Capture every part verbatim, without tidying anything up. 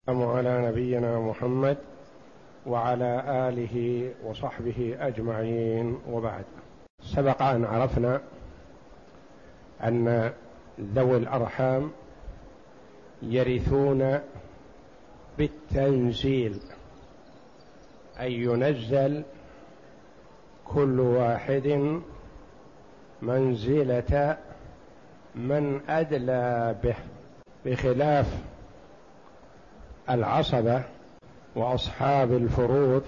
على نبينا محمد وعلى آله وصحبه أجمعين، وبعد. سبق أن عرفنا أن ذوي الأرحام يرثون بالتنزيل، أي ينزل كل واحد منزلة من أدلى به، بخلاف العصبة وأصحاب الفروض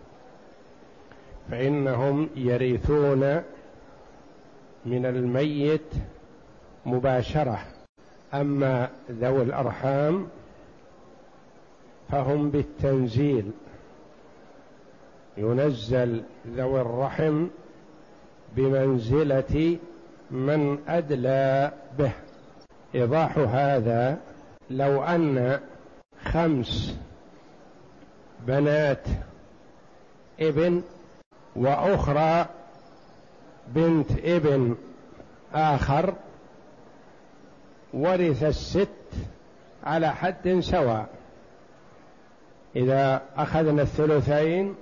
فإنهم يرثون من الميت مباشرة، أما ذوي الأرحام فهم بالتنزيل، ينزل ذوي الرحم بمنزلة من أدلى به. إيضاح هذا: لو أن خمس بنات ابن وأخرى بنت ابن آخر ورث الست على حد سواء، إذا أخذنا الثلثين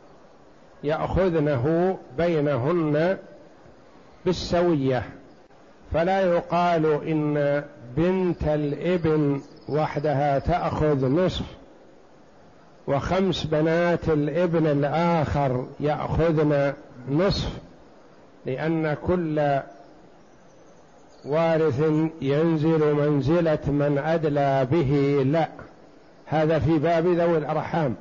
يأخذنه بينهن بالسوية، فلا يقال إن بنت الابن وحدها تأخذ نصف وخمس بنات الابن الآخر يأخذن نصف، لأن كل وارث ينزل منزلة من أدلى به. لا، هذا في باب ذوي الأرحام.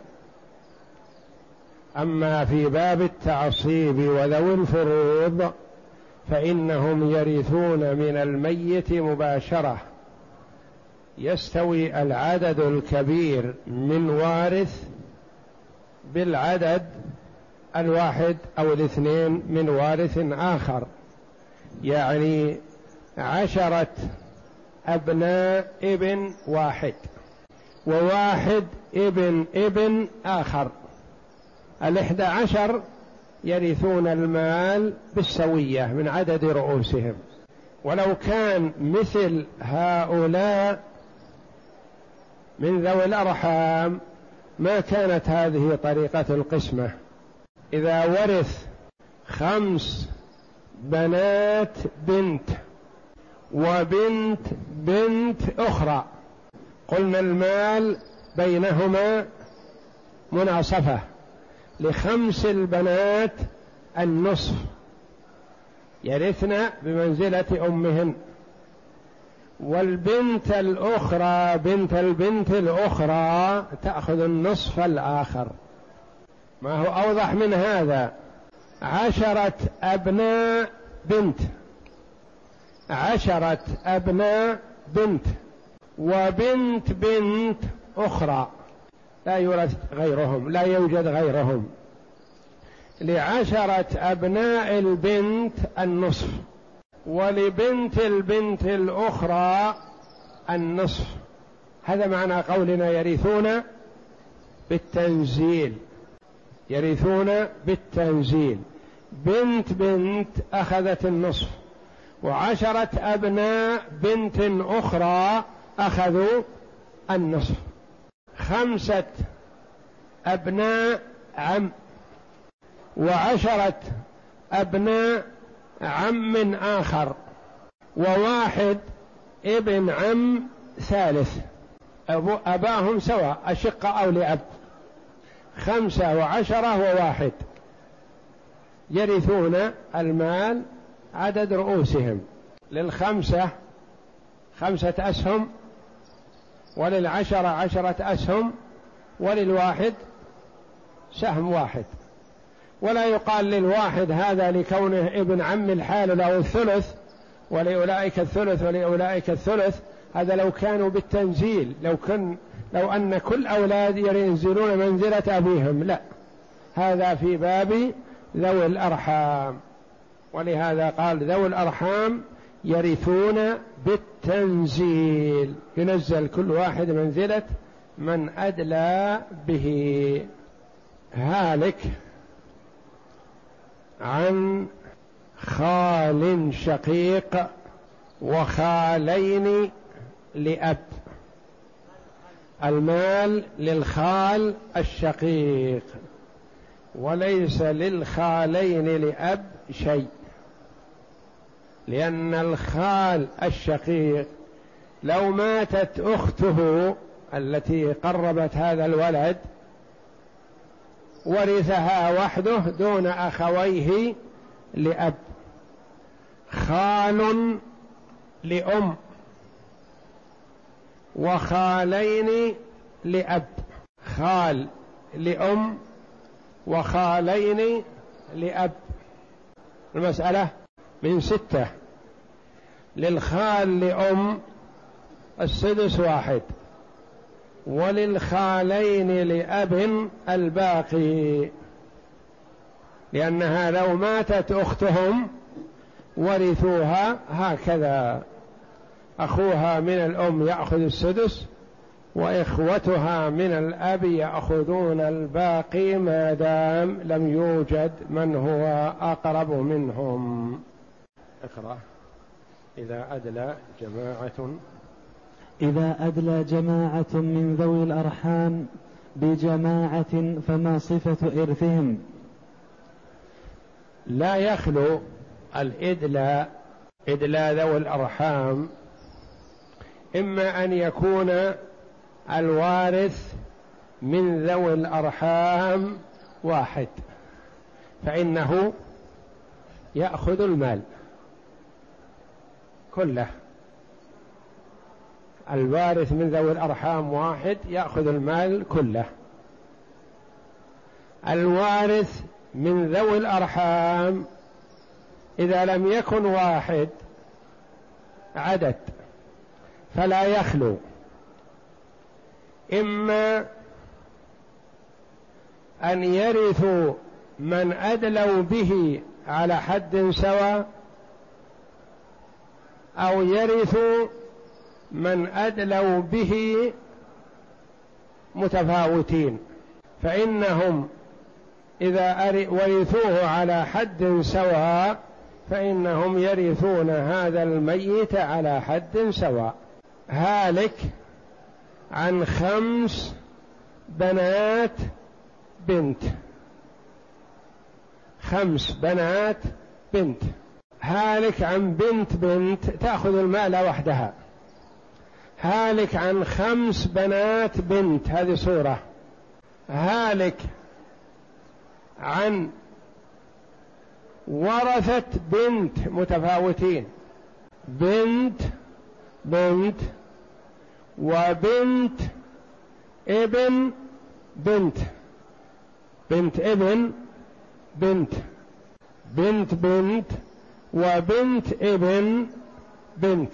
أما في باب التعصيب وذوي الفروض فإنهم يرثون من الميت مباشرة، يستوي العدد الكبير من وارث بالعدد الواحد أو الاثنين من وارث آخر، يعني عشرة أبناء ابن واحد وواحد ابن ابن آخر، الإحدى عشر يرثون المال بالسوية من عدد رؤوسهم. ولو كان مثل هؤلاء من ذوي الأرحام ما كانت هذه طريقة القسمة. إذا ورث خمس بنات بنت وبنت بنت أخرى، قلنا المال بينهما مناصفة، لخمس البنات النصف، يرثن بمنزلة أمهن، والبنت الأخرى بنت البنت الأخرى تأخذ النصف الآخر. ما هو أوضح من هذا؟ عشرة أبناء بنت عشرة أبناء بنت وبنت بنت أخرى، لا يورث غيرهم، لا يوجد غيرهم، لعشرة أبناء البنت النصف ولبنت البنت الأخرى النصف. هذا معنى قولنا يرثون بالتنزيل، يرثون بالتنزيل. بنت بنت أخذت النصف، وعشرة أبناء بنت أخرى أخذوا النصف. خمسة أبناء عم وعشرة أبناء عم آخر وواحد ابن عم ثالث، أبو أباهم سواء أشقة أو لأب، خمسة وعشرة وواحد يرثون المال عدد رؤوسهم. للخمسة خمسة أسهم، وللعشرة عشرة أسهم، وللواحد سهم واحد. ولا يقال للواحد هذا لكونه ابن عم الحال له الثلث ولأولئك الثلث ولأولئك الثلث، هذا لو كانوا بالتنزيل، لو كان لو أن كل أولاد ينزلون منزلة أبيهم. لا، هذا في باب ذوي الأرحام، ولهذا قال ذوي الأرحام يرثون بالتنزيل، ينزل كل واحد منزلة من أدلى به. هالك عن خال شقيق وخالين لأب. المال للخال الشقيق، وليس للخالين لأب شيء، لأن الخال الشقيق لو ماتت أخته التي قربت هذا الولد ورثها وحده دون أخويه لأب. خال لأم وخالين لأب، خال لأم وخالين لأب. المسألة من ستة. للخال لأم السدس واحد، وللخالين لأب الباقي، لأنها لو ماتت أختهم ورثوها هكذا، أخوها من الأم يأخذ السدس، وإخوتها من الأب يأخذون الباقي ما دام لم يوجد من هو أقرب منهم. اقرأ. إذا أدلى جماعة إذا أدلى جماعة من ذوي الأرحام بجماعة فما صفة إرثهم؟ لا يخلو الإدلاء إدلاء ذوي الأرحام إما أن يكون الوارث من ذوي الأرحام واحد فإنه يأخذ المال كله، الوارث من ذوي الأرحام واحد يأخذ المال كله. الوارث من ذوي الأرحام إذا لم يكن واحد عدد فلا يخلو، إما أن يرثوا من أدلوا به على حد سواء، أو يرثوا من أدلوا به متفاوتين، فإنهم إذا ورثوه على حد سواء فإنهم يرثون هذا الميت على حد سواء. هالك عن خمس بنات بنت، خمس بنات بنت، هالك عن بنت بنت تأخذ المال وحدها، هالك عن خمس بنات بنت هذه صورة، هالك عن ورثة بنت متفاوتين، بنت بنت وبنت ابن بنت، بنت ابن بنت، بنت بنت وبنت ابن بنت،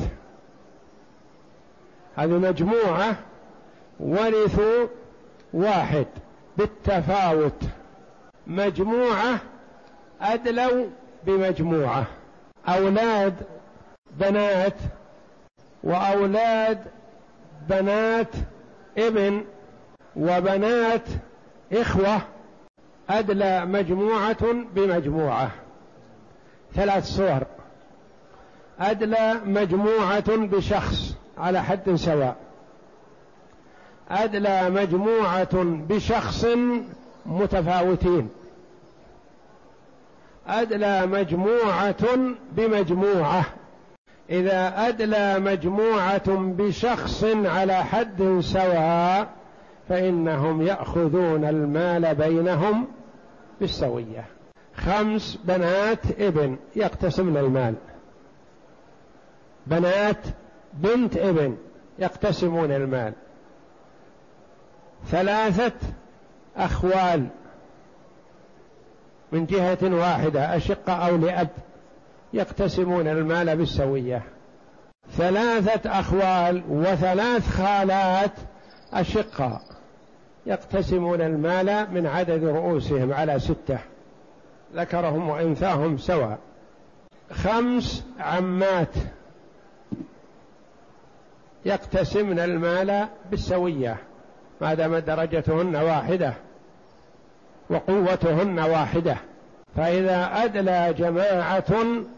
هذه مجموعة ورثوا واحد بالتفاوت، مجموعة أدلوا بمجموعة، أولاد بنات وأولاد بنات ابن وبنات إخوة أدلى مجموعة بمجموعة، ثلاث صور. أدلى مجموعة بشخص على حد سواء، أدلى مجموعة بشخص متفاوتين، أدلى مجموعة بمجموعة. إذا أدلى مجموعة بشخص على حد سواء فإنهم يأخذون المال بينهم بالسوية. خمس بنات ابن يقتسمن المال، بنات بنت ابن يقتسمون المال، ثلاثة أخوال من جهة واحدة أشقة أو لأب يقتسمون المال بالسوية، ثلاثة أخوال وثلاث خالات أشقة يقتسمون المال من عدد رؤوسهم على ستة ذكرهم وأنثاهم سواء، خمس عمات يقتسمن المال بالسوية ما دام درجتهن واحدة وقوتهن واحدة. فإذا أدلى جماعة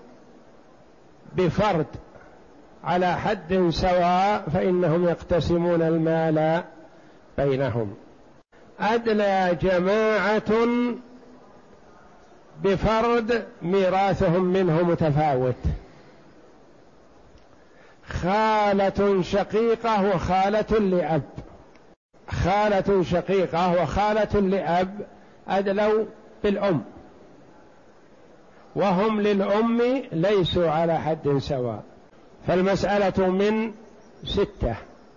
بفرد على حد سواء فإنهم يقتسمون المال بينهم. أدلى جماعة بفرد ميراثهم منه متفاوت، خالة شقيقة وخالة لأب، خالة شقيقة وخالة لأب أدلوا بالأم، وهم للأم ليسوا على حد سواء، فالمسألة من ستة.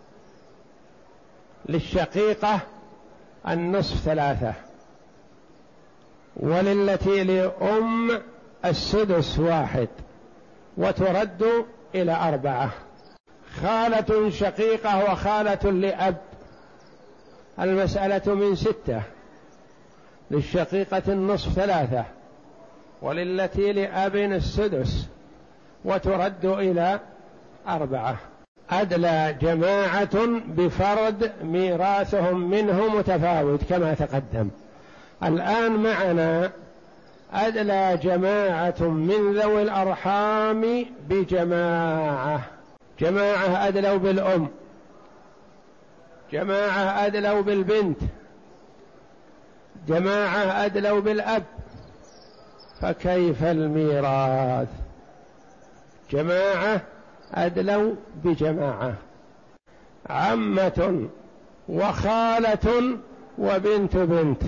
للشقيقة النصف ثلاثة، وللتي لأم السدس واحد، وترد إلى أربعة. خالة شقيقة وخالة لأب المسألة من ستة. للشقيقة النصف ثلاثة، وللتي لأب السدس، وترد إلى أربعة. أدلى جماعة بفرد ميراثهم منه متفاوت كما تقدم. الآن معنا أدلى جماعة من ذوي الأرحام بجماعة. جماعة أدلوا بالأم، جماعة أدلوا بالبنت، جماعة أدلوا بالأب، فكيف الميراث؟ جماعة أدلوا بجماعة، عمة وخالة وبنت بنت،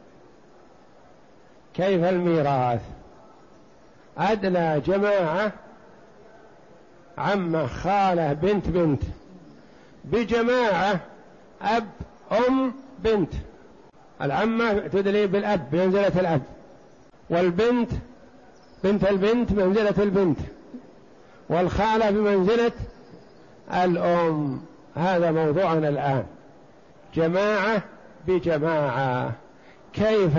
كيف الميراث؟ أدلى جماعة عمة خالة بنت بنت بجماعة أب أم بنت. العمة تدلي بالأب بمنزلة الأب، والبنت بنت البنت بمنزلة البنت، والخالة بمنزلة الأم. هذا موضوعنا الآن، جماعة بجماعة. كيف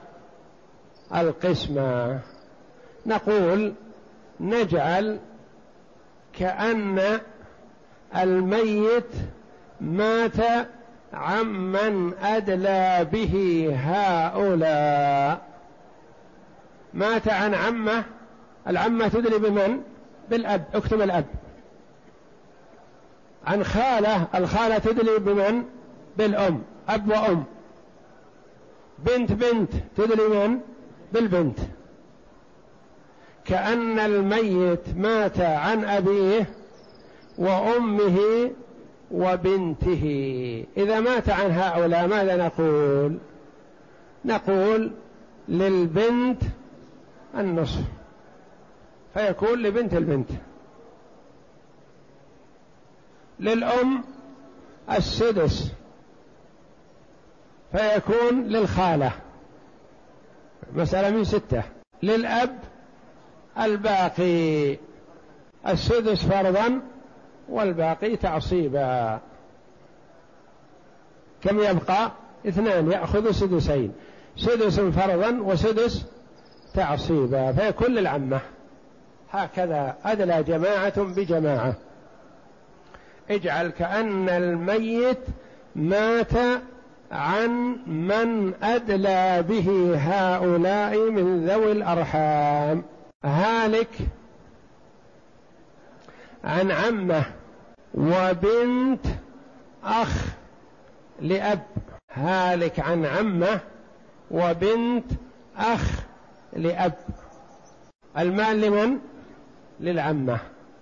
القسمة؟ نقول نجعل كأن الميت مات عمن أدلى به هؤلاء، مات عن عمه، العمة تدلي بمن؟ بالأب، اكتب الأب. عن خالة، الخالة تدلي بمن؟ بالأم، أب وأم. بنت بنت تدلي من؟ بالبنت. كأن الميت مات عن أبيه وأمه وبنته. إذا مات عن هؤلاء ماذا نقول؟ نقول للبنت النصف، فيكون لبنت البنت. للأم السدس، فيكون للخالة. مسألة من ستة. للأب الباقي، السدس فرضا والباقي تعصيبا. كم يبقى؟ اثنان، يأخذ سدسين، سدس فرضا وسدس تعصيبا، فيكون للعمة. هكذا أدلى جماعة بجماعة. اجعل كأن الميت مات عن من أدلى به هؤلاء من ذوي الأرحام. هالك عن عمه وبنت أخ لأب، هالك عن عمه وبنت أخ لأب. المال لمن؟ للعمة،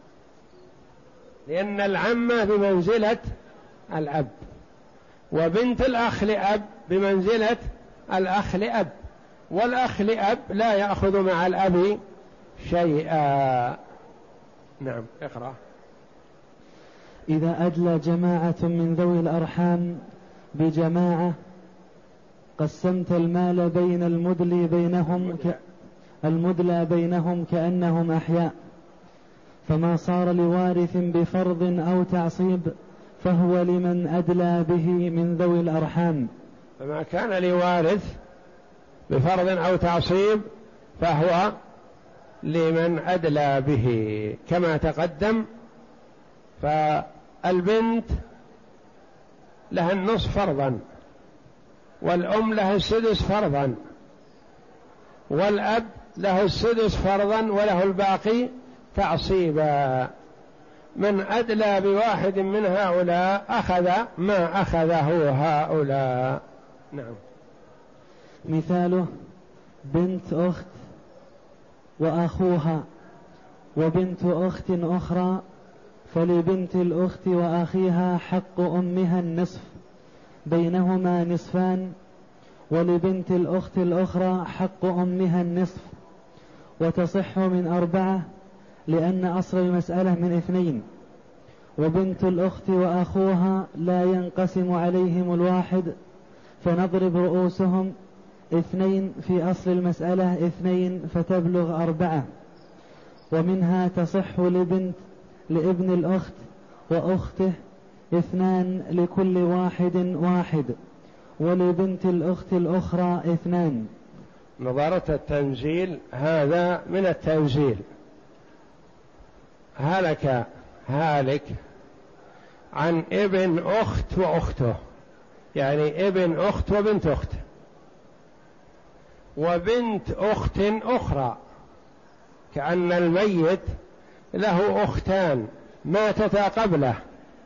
لأن العمة بمنزلة الأب، وبنت الأخ لأب بمنزلة الأخ لأب، والأخ لأب لا يأخذ مع الأب شيئا. نعم، اقرأ. إذا أدلى جماعة من ذوي الأرحام بجماعة قسمت المال بين المدلي بينهم ك... المدلى بينهم كأنهم أحياء، فما صار لوارث بفرض أو تعصيب فهو لمن أدلى به من ذوي الأرحام. فما كان لوارث بفرض أو تعصيب فهو لمن أدلى به كما تقدم. فالبنت لها النصف فرضا، والأم لها السدس فرضا، والأب له السدس فرضا وله الباقي تعصيبا. من أدلى بواحد من هؤلاء أخذ ما أخذه هؤلاء. نعم. مثاله بنت أخت وأخوها وبنت أخت أخرى، فلبنت الأخت وأخيها حق أمها النصف، بينهما نصفان، ولبنت الأخت الأخرى حق أمها النصف، وتصح من أربعة لأن أصل المسألة من اثنين، وبنت الأخت وأخوها لا ينقسم عليهم الواحد، فنضرب رؤوسهم اثنين في أصل المسألة اثنين فتبلغ أربعة. ومنها تصح لبنت لابن الأخت وأخته اثنان لكل واحد واحد، ولبنت الأخت الأخرى اثنان. نظرة التنزيل هذا من التنزيل. هلك هالك عن ابن أخت وأخته، يعني ابن أخت وبنت أخت وبنت أخت أخرى، كأن الميت له أختان ماتتا قبله،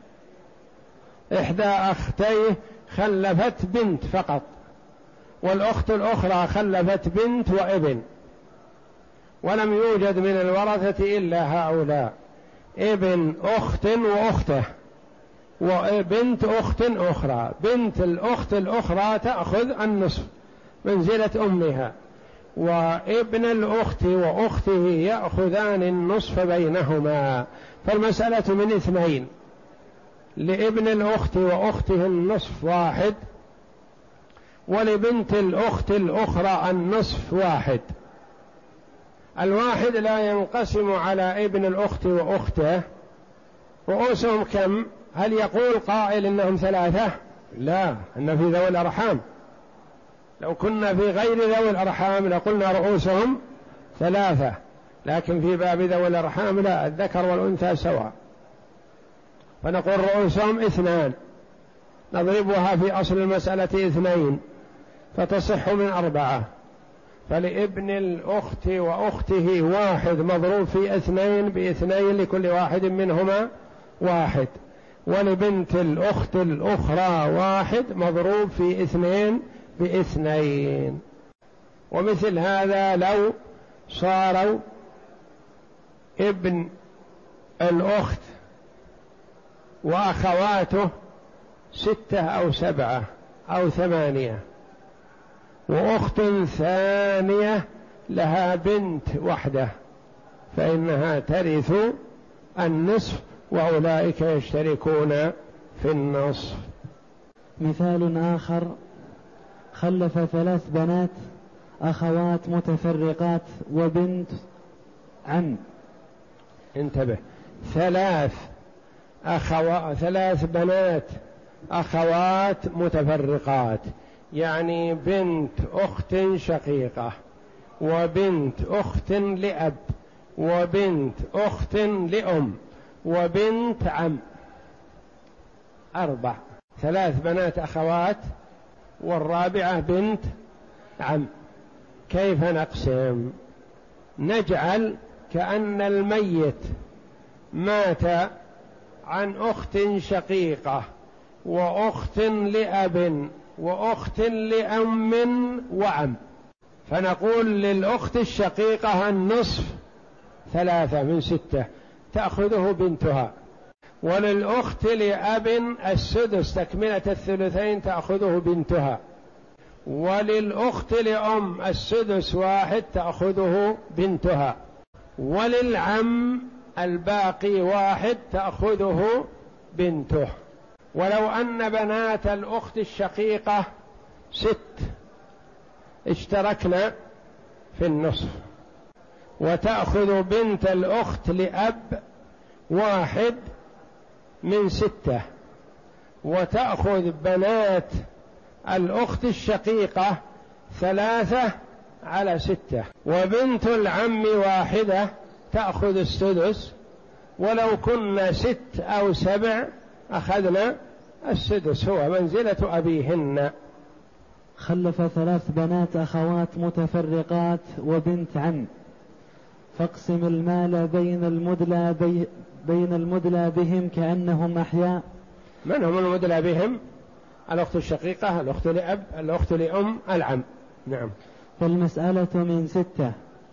إحدى أختيه خلفت بنت فقط، والأخت الأخرى خلفت بنت وابن، ولم يوجد من الورثة إلا هؤلاء، ابن أخت وأخته وبنت أخت أخرى. بنت الأخت الأخرى تأخذ النصف منزلة أمها، وابن الأخت وأخته يأخذان النصف بينهما، فالمسألة من اثنين، لابن الأخت وأخته النصف واحد، ولبنت الأخت الأخرى النصف واحد. الواحد لا ينقسم على ابن الأخت وأخته. رؤوسهم كم؟ هل يقول قائل إنهم ثلاثة؟ لا، إن في ذوي الأرحام. لو كنا في غير ذوي الأرحام لقلنا رؤوسهم ثلاثة، لكن في باب ذوي الأرحام لا، الذكر والأنثى سواء، فنقول رؤوسهم اثنان، نضربها في أصل المسألة اثنين فتصح من أربعة. فلابن الأخت وأخته واحد مضروب في اثنين باثنين لكل واحد منهما واحد، ولبنت الأخت الأخرى واحد مضروب في اثنين باثنين. ومثل هذا لو صاروا ابن الأخت وأخواته ستة أو سبعة أو ثمانية، وأخت ثانية لها بنت وحده، فإنها ترث النصف، وأولئك يشتركون في النصف. مثال آخر: خلف ثلاث بنات أخوات متفرقات وبنت عم. انتبه، ثلاث أخوات، ثلاث بنات أخوات متفرقات، يعني بنت أخت شقيقة وبنت أخت لأب وبنت أخت لأم وبنت عم، أربع، ثلاث بنات أخوات والرابعة بنت عم. كيف نقسم؟ نجعل كأن الميت مات عن أخت شقيقة وأخت لأب وأخت لأم وعم، فنقول للأخت الشقيقة النصف، ثلاثة من ستة تأخذه بنتها، وللأخت لأب السدس تكملة الثلثين تأخذه بنتها، وللأخت لأم السدس واحد تأخذه بنتها، وللعم الباقي واحد تأخذه بنته. ولو أن بنات الأخت الشقيقة ست اشتركنا في النصف، وتأخذ بنت الأخت لأب واحد من ستة، وتأخذ بنات الأخت الشقيقة ثلاثة على ستة، وبنت العم واحدة تأخذ السدس، ولو كنا ست أو سبع أخذنا السدس، هو منزلة أبيهن. خلف ثلاث بنات أخوات متفرقات وبنت عم، فاقسم المال بين المدلى بي بين المدلى بهم كأنهم أحياء. من هم المدلى بهم؟ الأخت الشقيقة، الأخت لأب، الأخت لأم، العم. نعم. فالمسألة من ستة: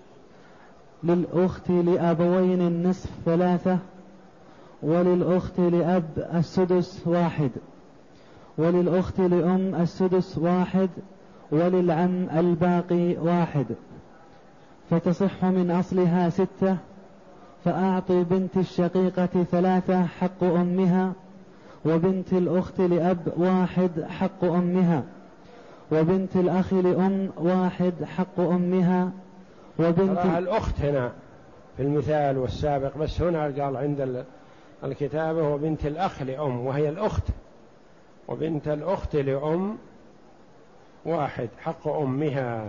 للأخت لأبوين النصف ثلاثة، وللأخت لأب السدس واحد، وللأخت لأم السدس واحد، وللعم الباقي واحد، فتصح من أصلها ستة. فأعطي بنت الشقيقة ثلاثة حق أمها، وبنت الأخت لأب واحد حق أمها، وبنت الأخ لأم واحد حق أمها، وبنت الأخت هنا في المثال والسابق، بس هنا قال عند الكتابة وبنت الأخ لأم، وهي الأخت، وبنت الأخت لأم واحد حق أمها،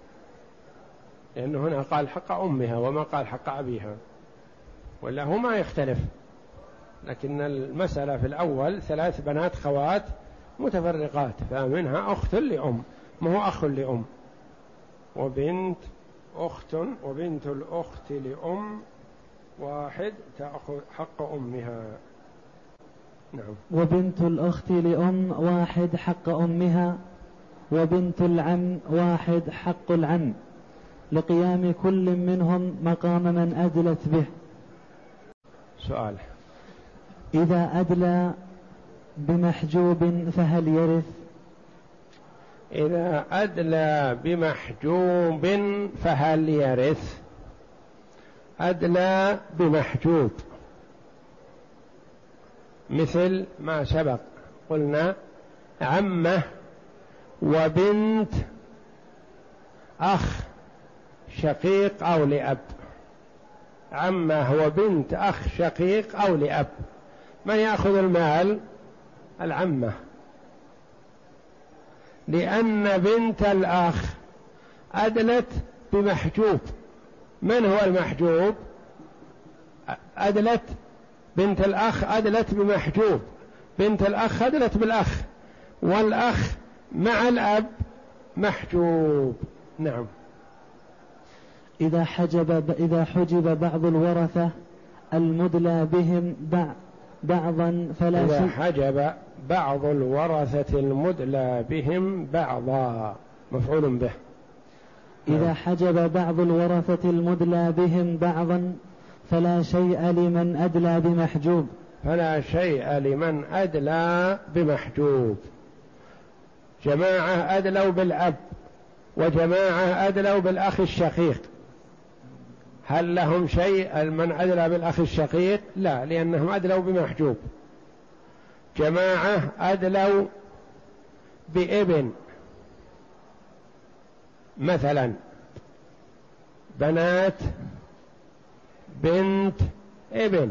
لأنه هنا قال حق أمها وما قال حق أبيها، ولا هو ما يختلف. لكن المسألة في الأول ثلاث بنات خوات متفرقات، فمنها أخت لأم، ما هو أخ لأم، وبنت أخت، وبنت الأخت لأم واحد تأخذ حق أمها. نعم. وبنت الأخت لأم واحد حق أمها، وبنت العم واحد حق العم، لقيام كل منهم مقام من أدلت به. سؤال: إذا أدلى بمحجوب فهل يرث؟ إذا أدلى بمحجوب فهل يرث؟ أدلى بمحجوب مثل ما سبق، قلنا عمه وبنت أخ شقيق أو لأب، عمه وبنت أخ شقيق أو لأب، من يأخذ المال؟ العمة، لأن بنت الأخ أدلت بمحجوب. من هو المحجوب؟ أدلت بنت الأخ أدلت بمحجوب، بنت الأخ أدلت بالأخ، والأخ مع الأب محجوب. نعم. إذا حجب إذا حجب بعض الورثة المدلى بهم بعضا فلا إذا شيء. حجب بعض الورثة المدلى بهم بعضا، مفعول به. إذا حجب بعض الورثة المدلى بهم بعضا فلا شيء لمن أدلى بمحجوب. فلا شيء لمن أدلى بمحجوب. جماعة أدلوا بالأب وجماعة أدلوا بالأخ الشقيق، هل لهم شيء من أدلى بالأخ الشقيق؟ لا، لأنهم أدلوا بمحجوب. جماعة أدلوا بابن، مثلا بنات بنت ابن،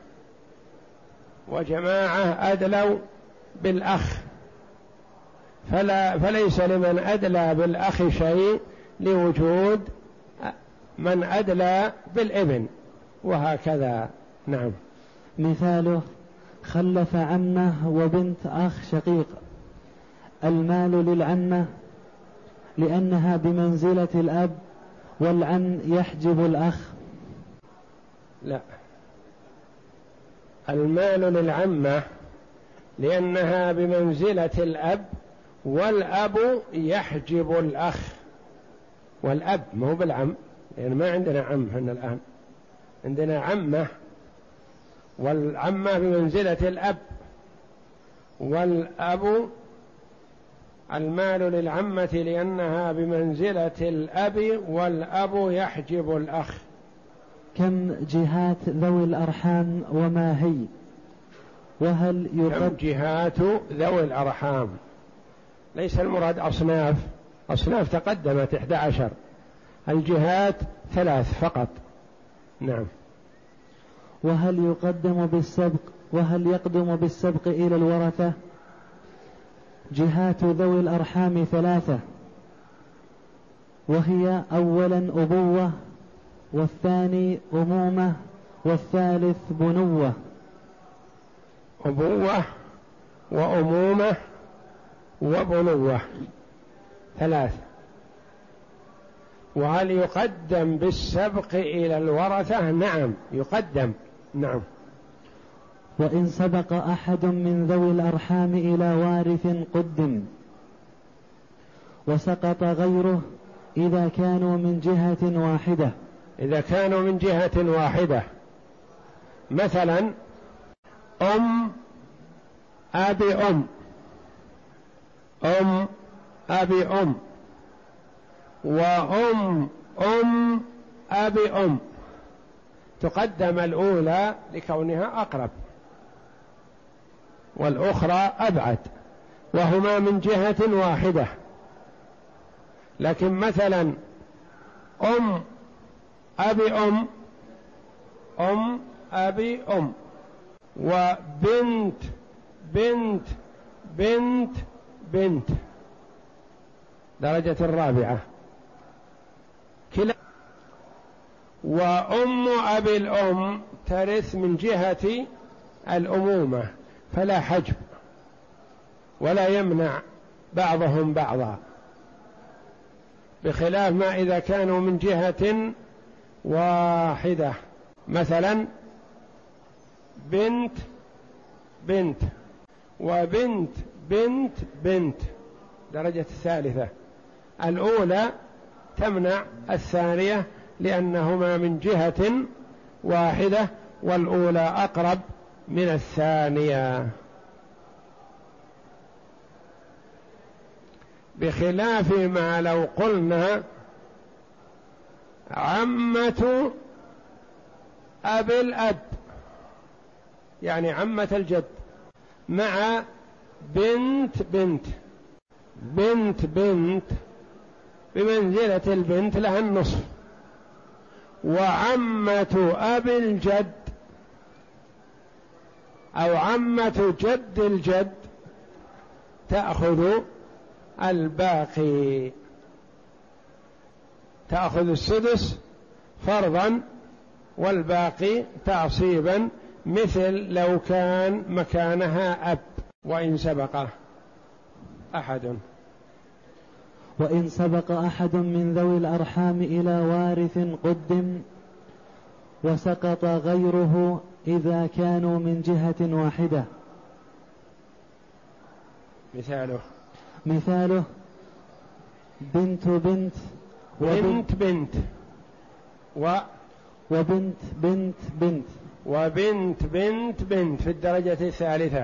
وجماعة أدلوا بالأخ، فلا فليس لمن أدلى بالأخ شيء لوجود من أدلى بالابن، وهكذا. نعم. مثاله: خلف عمه وبنت أخ شقيق، المال للعمة لأنها بمنزلة الأب، والعم يحجب الأخ. لا، المال للعمة لأنها بمنزلة الأب، والأب يحجب الأخ، والأب مو بالعم، لأن ما عندنا عم هنا الآن، عندنا عمة، والعمة بمنزلة الأب، والأب المال للعمة لأنها بمنزلة الأب، والأب يحجب الأخ. كم جهات ذوي الأرحام وما هي؟ وهل يقدم كم جهات ذوي الأرحام؟ ليس المراد أصناف، أصناف تقدمت إحدى عشر، الجهات ثلاث فقط. نعم. وهل يقدم بالسبق وهل يقدم بالسبق إلى الورثة؟ جهات ذوي الأرحام ثلاثة، وهي أولا أبوة، والثاني أمومة، والثالث بنوة. أبوة وأمومة وبنوة ثلاث. وهل يقدم بالسبق إلى الورثة؟ نعم يقدم، نعم. وإن سبق أحد من ذوي الأرحام إلى وارث قدم، وسقط غيره إذا كانوا من جهة واحدة. إذا كانوا من جهة واحدة، مثلا أم أبي أم، أم أبي أم، وأم أم أبي أم، تقدم الأولى لكونها أقرب والأخرى أبعد، وهما من جهة واحدة. لكن مثلا أم أبي أم، أم أبي أم، وبنت بنت بنت بنت درجة الرابعة كلا، وأم أبي الأم ترث من جهة الأمومة فلا حجب ولا يمنع بعضهم بعضا، بخلاف ما إذا كانوا من جهة واحدة، مثلا بنت بنت وبنت بنت بنت درجة الثالثة، الأولى تمنع الثانية لأنهما من جهة واحدة والأولى أقرب من الثانية، بخلاف ما لو قلنا عمة أبي الأب، يعني عمة الجد، مع بنت بنت، بنت بنت بمنزلة البنت لها النصف، وعمة أبي الجد أو عمة جد الجد تأخذ الباقي، تأخذ السدس فرضا والباقي تعصيبا، مثل لو كان مكانها أب وإن سبق أحد. وإن سبق أحد من ذوي الأرحام إلى وارث قدم، وسقط غيره إذا كانوا من جهة واحدة. مثاله مثاله بنت بنت بنت بنت و وبنت بنت بنت وبنت بنت بنت في الدرجة الثالثة.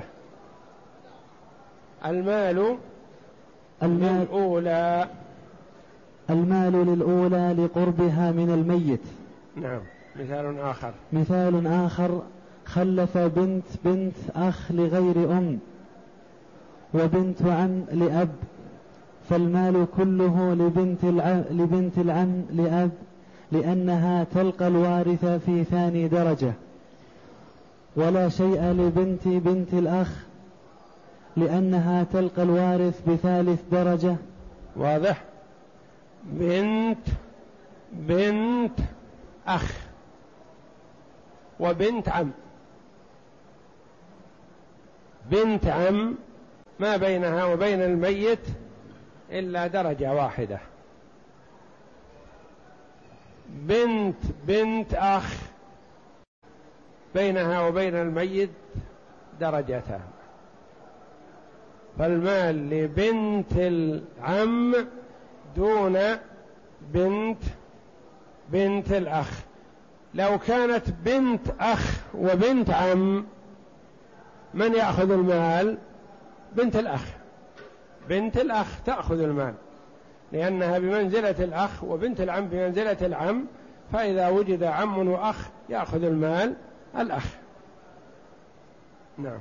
المال المال للأولى المال للأولى لقربها من الميت. نعم. مثال آخر مثال آخر خلف بنت بنت أخ لغير أم وبنت عم لأب، فالمال كله لبنت العم, لبنت العم لأب، لأنها تلقى الوارث في ثاني درجة، ولا شيء لبنت بنت الأخ لأنها تلقى الوارث بثالث درجة. واضح؟ بنت بنت أخ وبنت عم، بنت عم ما بينها وبين الميت إلا درجة واحدة، بنت بنت أخ بينها وبين الميت درجتان، فالمال لبنت العم دون بنت بنت الأخ. لو كانت بنت أخ وبنت عم من يأخذ المال؟ بنت الأخ، بنت الأخ تأخذ المال لأنها بمنزلة الأخ، وبنت العم بمنزلة العم، فإذا وجد عم وأخ يأخذ المال الأخ. نعم.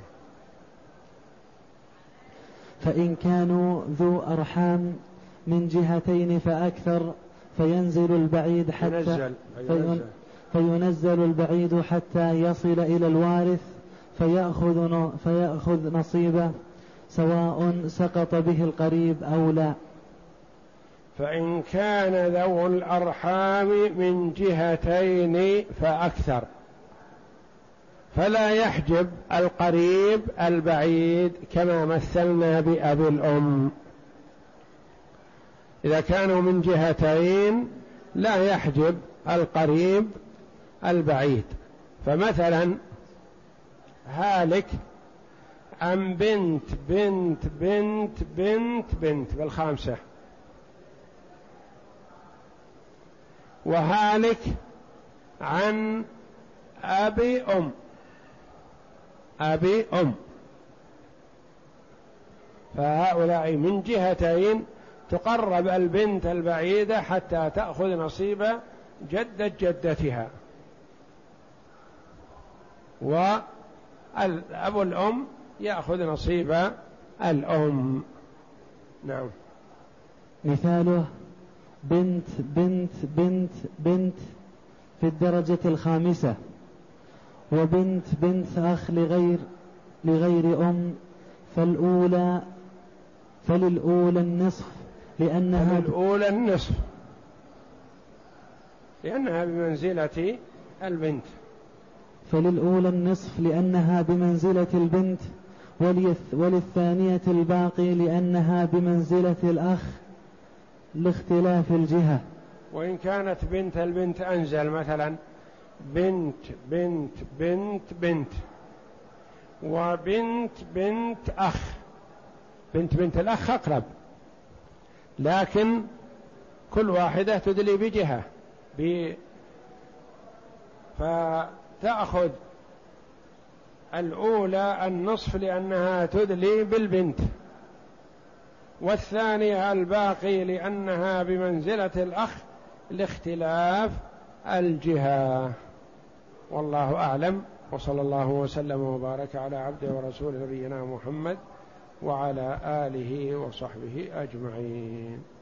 فإن كانوا ذو أرحام من جهتين فأكثر فينزل البعيد حتى ينزل. ينزل. فينزل البعيد حتى يصل إلى الوارث فيأخذ, فيأخذ نصيبه سواء سقط به القريب أو لا. فإن كان ذو الأرحام من جهتين فأكثر فلا يحجب القريب البعيد كما مثلنا بأبي الأم. إذا كانوا من جهتين لا يحجب القريب البعيد. فمثلا هالك عن بنت بنت بنت بنت بنت بالخامسة، وهالك عن أبي أم أبي أم، فهؤلاء من جهتين تقرب البنت البعيدة حتى تأخذ نصيب جدة جدتها، وأبو الأم يأخذ نصيب الأم. نعم. مثاله بنت بنت بنت بنت في الدرجة الخامسة، وبنت بنت أخ لغير لغير أم، فالأولى فللأولى النصف لأنها فللأولى النصف لأنها بمنزلة البنت فللأولى النصف لأنها بمنزلة البنت، وللثانية الباقي لأنها بمنزلة الأخ لاختلاف الجهة. وإن كانت بنت البنت أنزل، مثلا بنت بنت بنت بنت وبنت بنت أخ، بنت بنت الأخ أقرب، لكن كل واحدة تدلي بجهة ب... فتأخذ الأولى النصف لأنها تدلي بالبنت، والثانية الباقي لأنها بمنزلة الأخ لاختلاف الجهة. والله أعلم، وصلى الله وسلم وبارك على عبده ورسول نبينا محمد وعلى آله وصحبه أجمعين.